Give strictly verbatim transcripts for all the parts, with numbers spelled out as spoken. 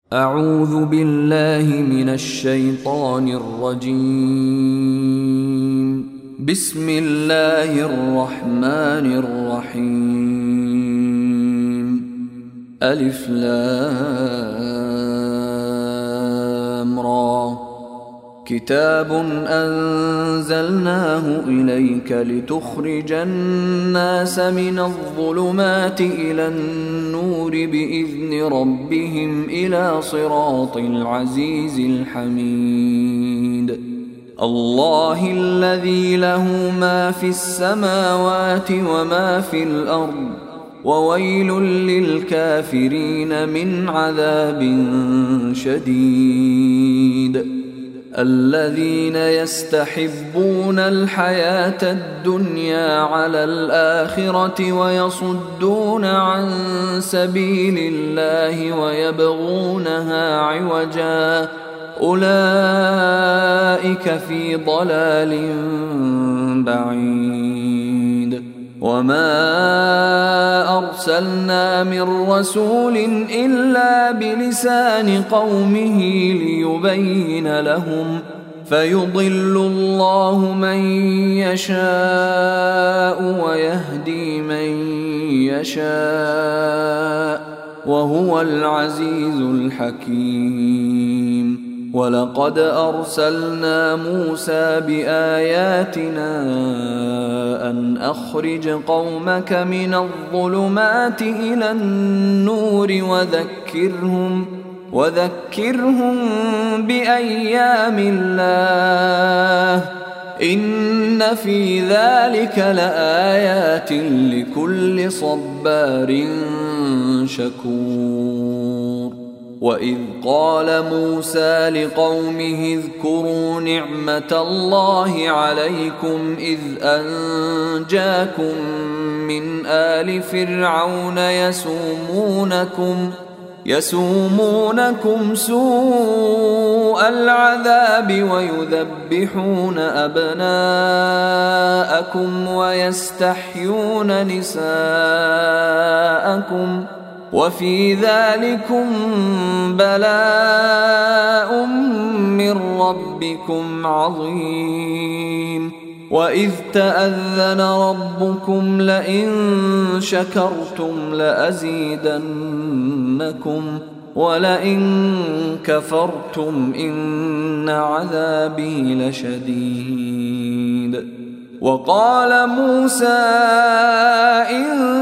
أعوذ بالله من الشيطان الرجيم. بسم الله الرحمن الرحيم. ألف لام را. كتاب أنزلناه إليك لتخرج الناس من الظلمات إلى النور بإذن ربهم إلى صراط العزيز الحميد. الله الذي له ما في السماوات وما في الأرض، وويل للكافرين من عذاب شديد. الذين يستحبون الحياة الدنيا على الآخرة ويصدون عن سبيل الله ويبغونها عوجا، أولئك في ضلال بعيد. وما أرسلنا من رسول إلا بلسان قومه ليبين لهم، فيضل الله من يشاء ويهدي من يشاء، وهو العزيز الحكيم. ولقد أرسلنا موسى بآياتنا أن أخرج قومك من الظلمات إلى النور وذكرهم وذكرهم بأيام الله، إن في ذلك لآيات لكل صبار شكور. وإذ قال موسى لقومه اذكروا نعمة الله عليكم إذ أنجاكم من آل فرعون يسومونكم يسومونكم سوء العذاب ويذبحون أبناءكم ويستحيون نساءكم، وفي ذلكم بلاء من ربكم عظيم. وإذ تأذن ربكم لئن شكرتم لأزيدنكم ولئن كفرتم إن عذابي لشديد. وقال موسى إن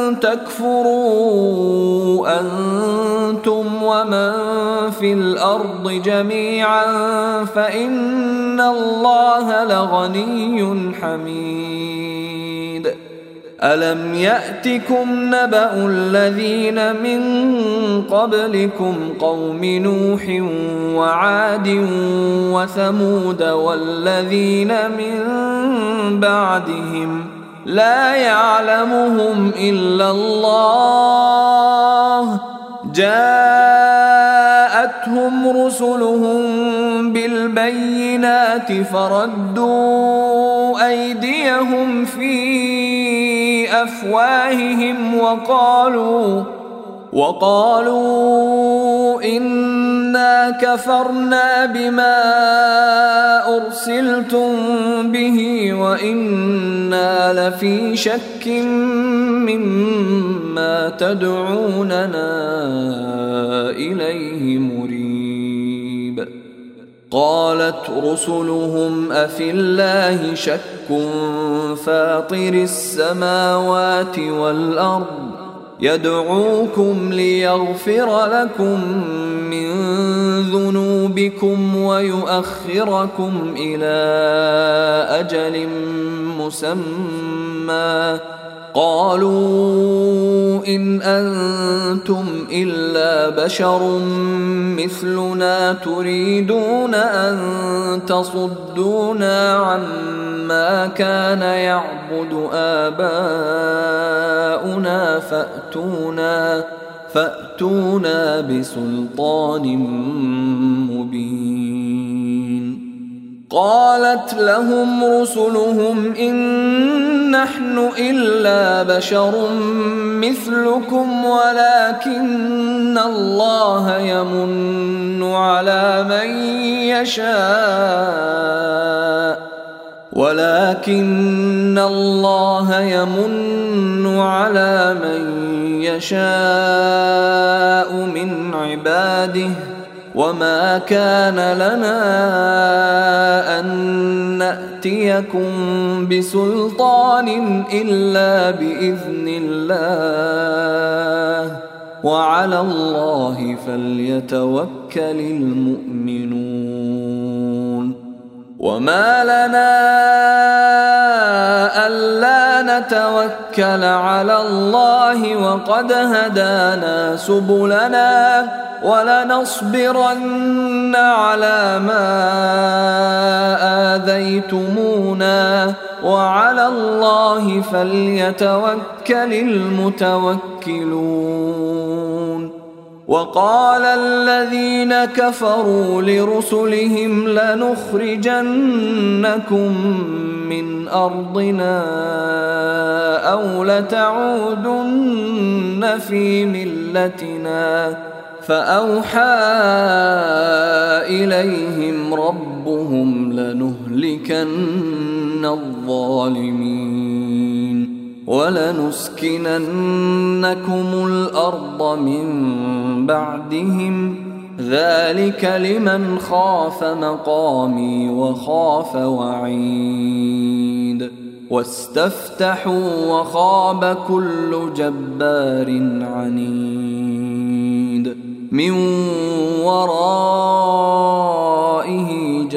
تكفروا أنتم ومن في الأرض جميعا فإن الله لغني حميد. ألم يأتكم نبأ الذين من قبلكم قوم نوح وعاد وثمود والذين من بعدهم لا يعلمهم إلا الله، جاءتهم رسلهم بالبينات فردوا أيديهم في أفواههم وقالوا وقالوا إنا كفرنا بما أرسلتم به وإنا لفي شك مما تدعوننا إليه مريب. قالت رسلهم أفي الله شك فاطر السماوات والأرض يدعوكم ليغفر لكم من ذنوبكم ويؤخركم إلى أجل مسمى، قالوا إن أنتم إلا بشر مثلنا تريدون أن تصدونا عما كان يعبد آباؤنا فأتونا فأتونا بسلطان مبين. قالت لهم رسلهم إن نحن إلا بشر مثلكم ولكن الله يمن على من يشاء ولكن الله يمن على من يشاء من عباده وما كان لنا أن نأتيكم بسلطان إلا بإذن الله وعلى الله فليتوكل المؤمنون وما لنا ألا نتوكل على الله وقد هدانا سبلنا ولنصبرن على ما آذيتمونا وعلى الله فليتوكل المتوكلون وقال الذين كفروا لرسلهم لنخرجنكم من أرضنا أو لتعودن في ملتنا فأوحى إليهم ربهم لنهلكن الظالمين ولنسكننكم الأرض من بعدهم ذلك لمن خاف مقامي وخاف وعيد واستفتحوا وخاب كل جبار عنيد من ورائه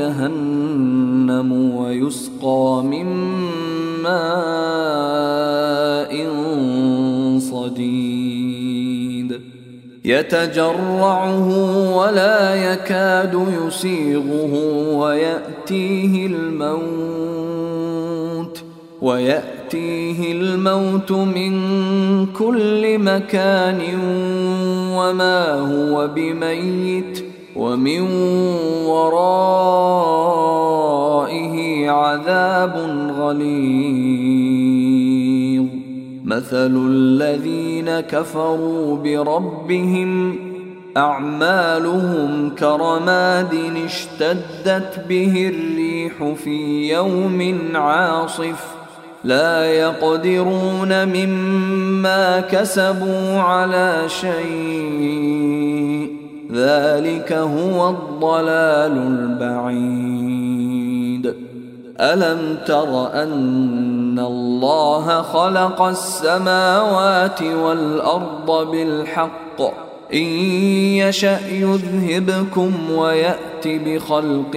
جهنم ويسقى من ماء صديد يتجرعه ولا يكاد يسيغه ويأتيه الموت ويأتيه الموت من كل مكان وما هو بميت ومن ورائه عذاب غليظ مثل الذين كفروا بربهم أعمالهم كرماد اشتدت به الريح في يوم عاصف لا يقدرون مما كسبوا على شيء ذلك هو الضلال البعيد ألم تر أن الله خلق السماوات والأرض بالحق إن يشأ يذهبكم ويأت بخلق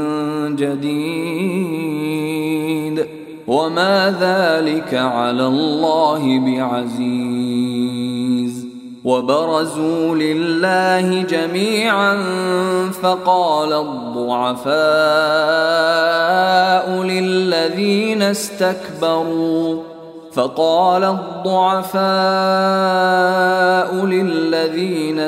جديد وما ذلك على الله بعزيز وبرزوا لله جميعا فقال الضعفاء للذين استكبروا فقال الضعفاء للذين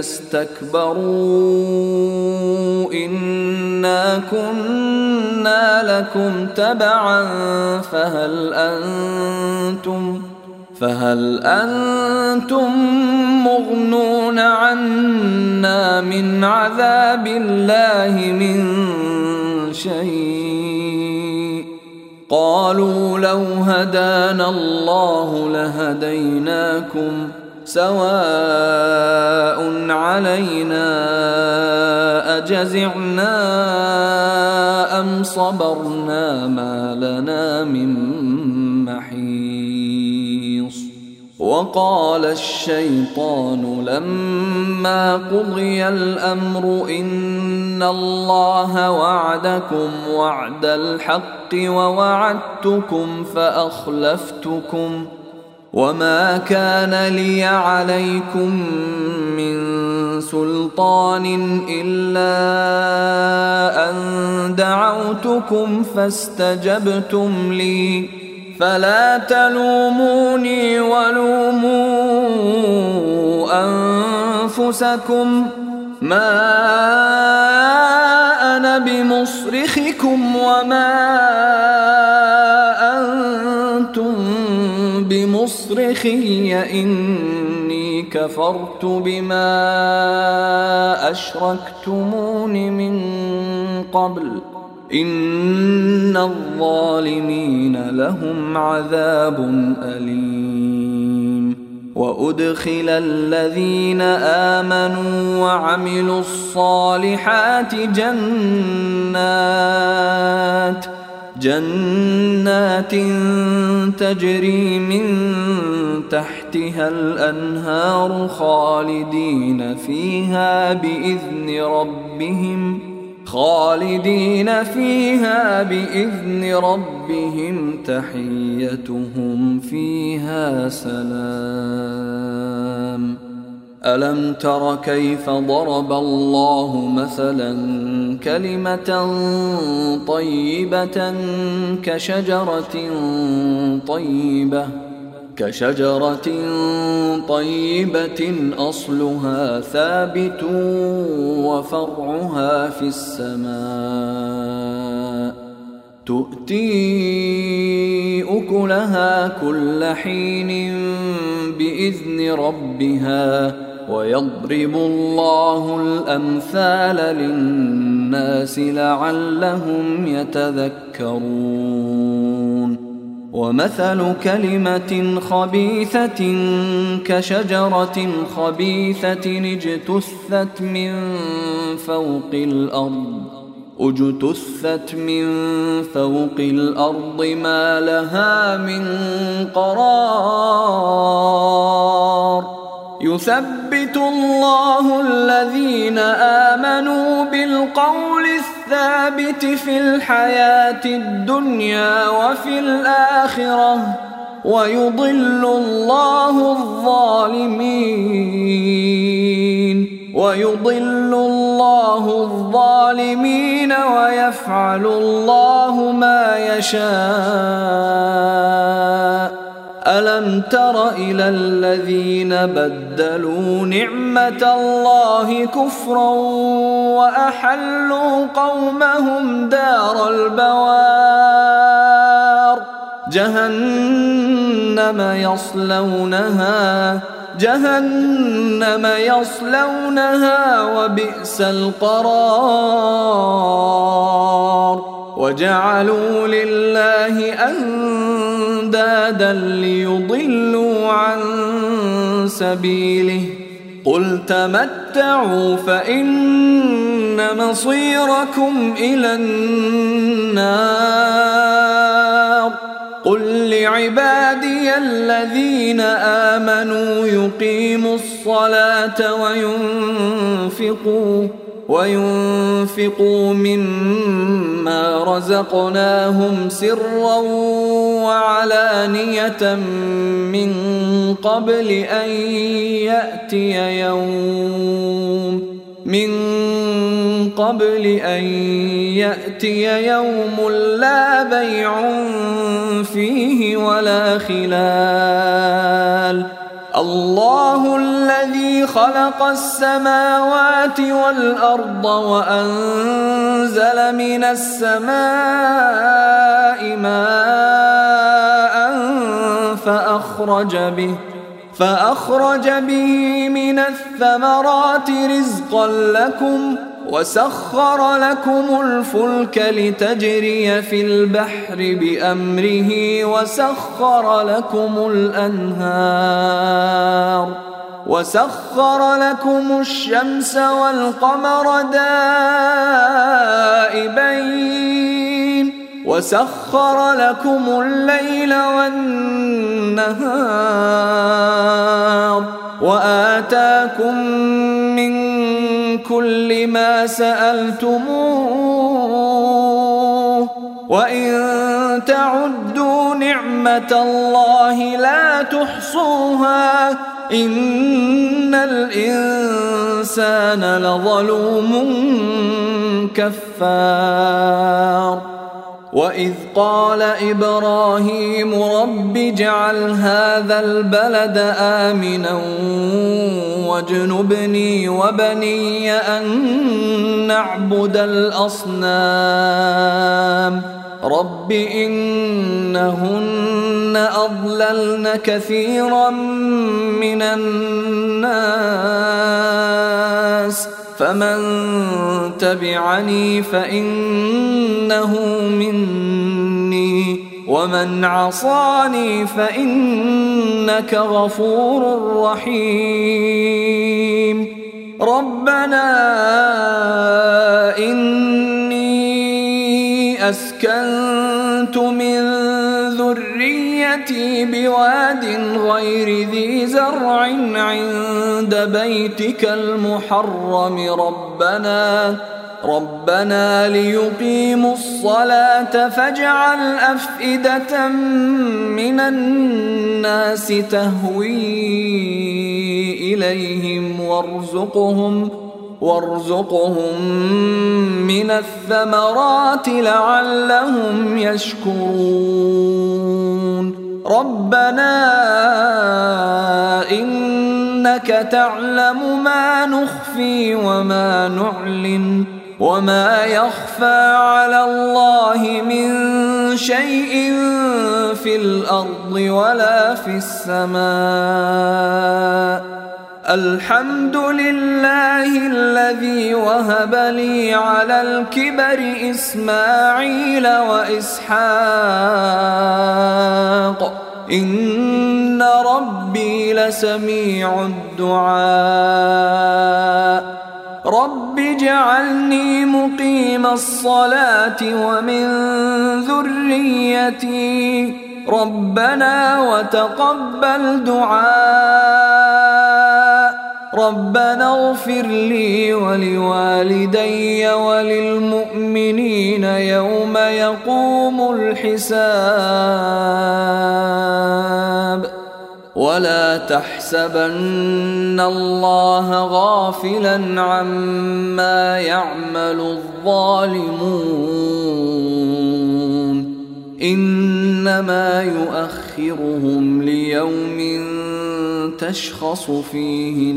استكبروا إنا كنا لكم تبعا فهل أنتم فهل أنتم مغنون عنا من عذاب الله من شيء قالوا لو هدانا الله لهديناكم سواء علينا أجزعنا أم صبرنا ما لنا من محيص وقال الشيطان لما قضي الأمر إن الله وعدكم وعد الحق ووعدتكم فأخلفتكم وما كان لي عليكم من سلطان إلا أن دعوتكم فاستجبتم لي فلا تلوموني ولوموا أنفسكم ما أنا بمصرخكم وما أنتم بمصرخي إني كفرت بما أشركتمون من قبل إن الظالمين لهم عذاب أليم. وأدخل الذين آمنوا وعملوا الصالحات جنات جنات تجري من تحتها الأنهار خالدين فيها بإذن ربهم خالدين فيها بإذن ربهم تحيتهم فيها سلام. ألم تر كيف ضرب الله مثلا كلمة طيبة كشجرة طيبة كشجرة طيبة أصلها ثابت وفرعها في السماء تؤتي أكلها كل حين بإذن ربها ويضرب الله الأمثال للناس لعلهم يتذكرون. ومثل كلمة خبيثة كشجرة خبيثة اجتثت من فوق الأرض اجتثت من فوق الأرض ما لها من قرار. يثبت الله الذين آمنوا بالقول الثابت في الحياة الدنيا وفي الآخرة ويضل الله الظالمين ويضل الله الظالمين ويفعل الله ما يشاء. ألم تر إلى الذين بدلوا نعمة الله كفرا وأحلوا قومهم دار البوار جهنم يصلونها جهنم يصلونها وبئس القرار. وجعلوا لله أندادا ليضلوا عن سبيله قل تمتعوا فإن مصيركم إلى النار. قل لعبادي الذين آمنوا يقيموا الصلاة وينفقوا وينفقوا مما رزقناهم سرا وعلانية من قبل أن يأتي يوم من قبل أن يأتي يوم لا بيع فيه ولا خلال. الله الذي خلق السماوات والأرض وأنزل من السماء ماء فأخرج به فأخرج به من الثمرات رزقا لكم وسخر لكم الفلك لتجري في البحر بأمره وسخر لكم الأنهار وسخر لكم الشمس والقمر دائبين وسخر لكم الليل والنهار وآتاكم من كل ما سألتموه وإن تعدوا نعمة الله لا تحصوها إن الإنسان لظلوم كفار. وإذ قال إبراهيم رب اجعل هذا البلد آمنا واجنبني وبني أن نعبد الأصنام رب إنهن أضللن كثيرا من الناس فمن تبعني فإنه مني ومن عصاني فإنك غفور رحيم ربنا إني أسكنت من ذريتي بواد غير ذي زرع عند بيتك المحرم ربنا ربنا ليقيموا الصلاة فاجعل أفئدة من الناس تهوي إليهم وارزقهم وارزقهم من الثمرات لعلهم يشكرون ربنا إنك تعلم ما نخفي وما نعلن وما يخفى على الله من شيء في الأرض ولا في السماء الحمد لله الذي وهب لي على الكبر إسماعيل وإسحاق إن ربي لسميع الدعاء رب اجعلني مقيم الصلاة ومن ذريتي ربنا وتقبل دعاء ربنا اغفر لي ولوالدي وللمؤمنين يوم يقوم الحساب ولا تحسبن الله غافلا عما يعمل الظالمون إنما يؤخرهم ليوم تشخص فيه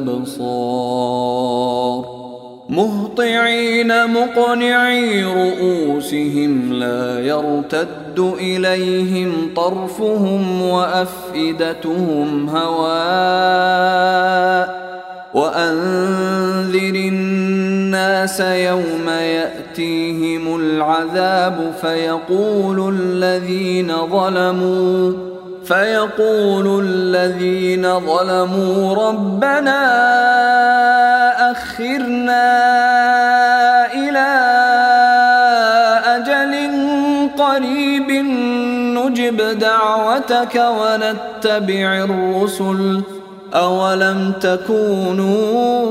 الأبصار مهطعين مقنعي رؤوسهم لا يرتد إليهم طرفهم وأفئدتهم هواء وأنذر الناس يوم يأتيهم العذاب فيقول الذين ظلموا فيقول الذين ظلموا ربنا أخرنا إلى أجل قريب نجب دعوتك ونتبع الرسل أولم تكونوا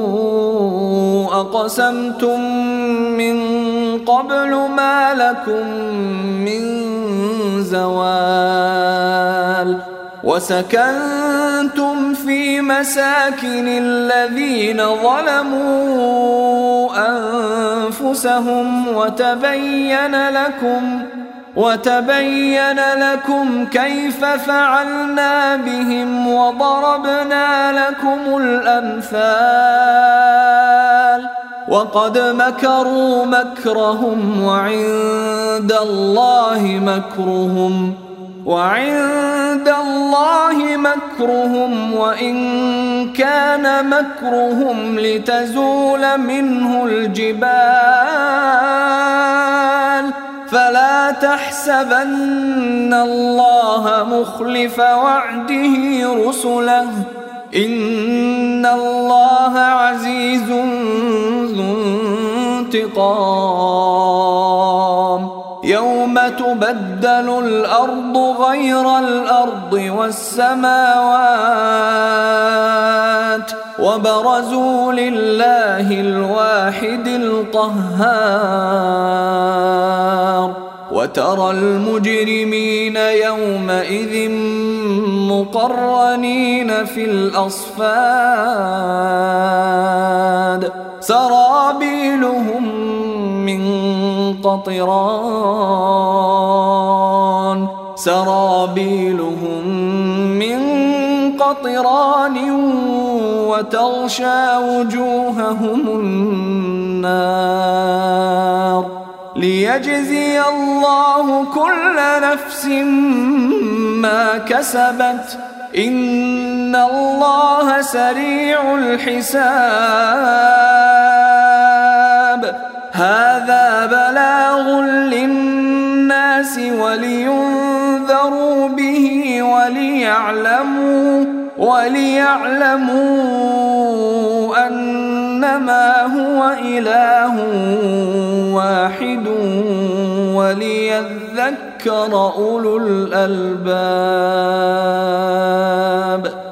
أقسمتم من قبل ما لكم من زوال وسكنتم في مساكن الذين ظلموا أنفسهم وتبين لكم وتبين لكم كيف فعلنا بهم وضربنا لكم الأمثال وقد مكروا مكرهم وعند الله مكرهم وعند الله مكرهم وإن كان مكرهم لتزول منه الجبال فلا تحسبن الله مخلف وعده رسله إن الله عزيز ذو انتقام يوم تبدل الأرض غير الأرض والسماوات وبرزوا لله الواحد القهار وترى المجرمين يومئذ مقرنين في الأصفاد سرابيلهم من قطران سرابيلهم من قطران وتغشى وجوههم النار ليجزي الله كل نفس ما كسبت إن الله سريع الحساب هذا بلاغ للناس ولينذروا به وليعلموا وليعلموا أنما هو إله واحد وليذكر أولو الألباب.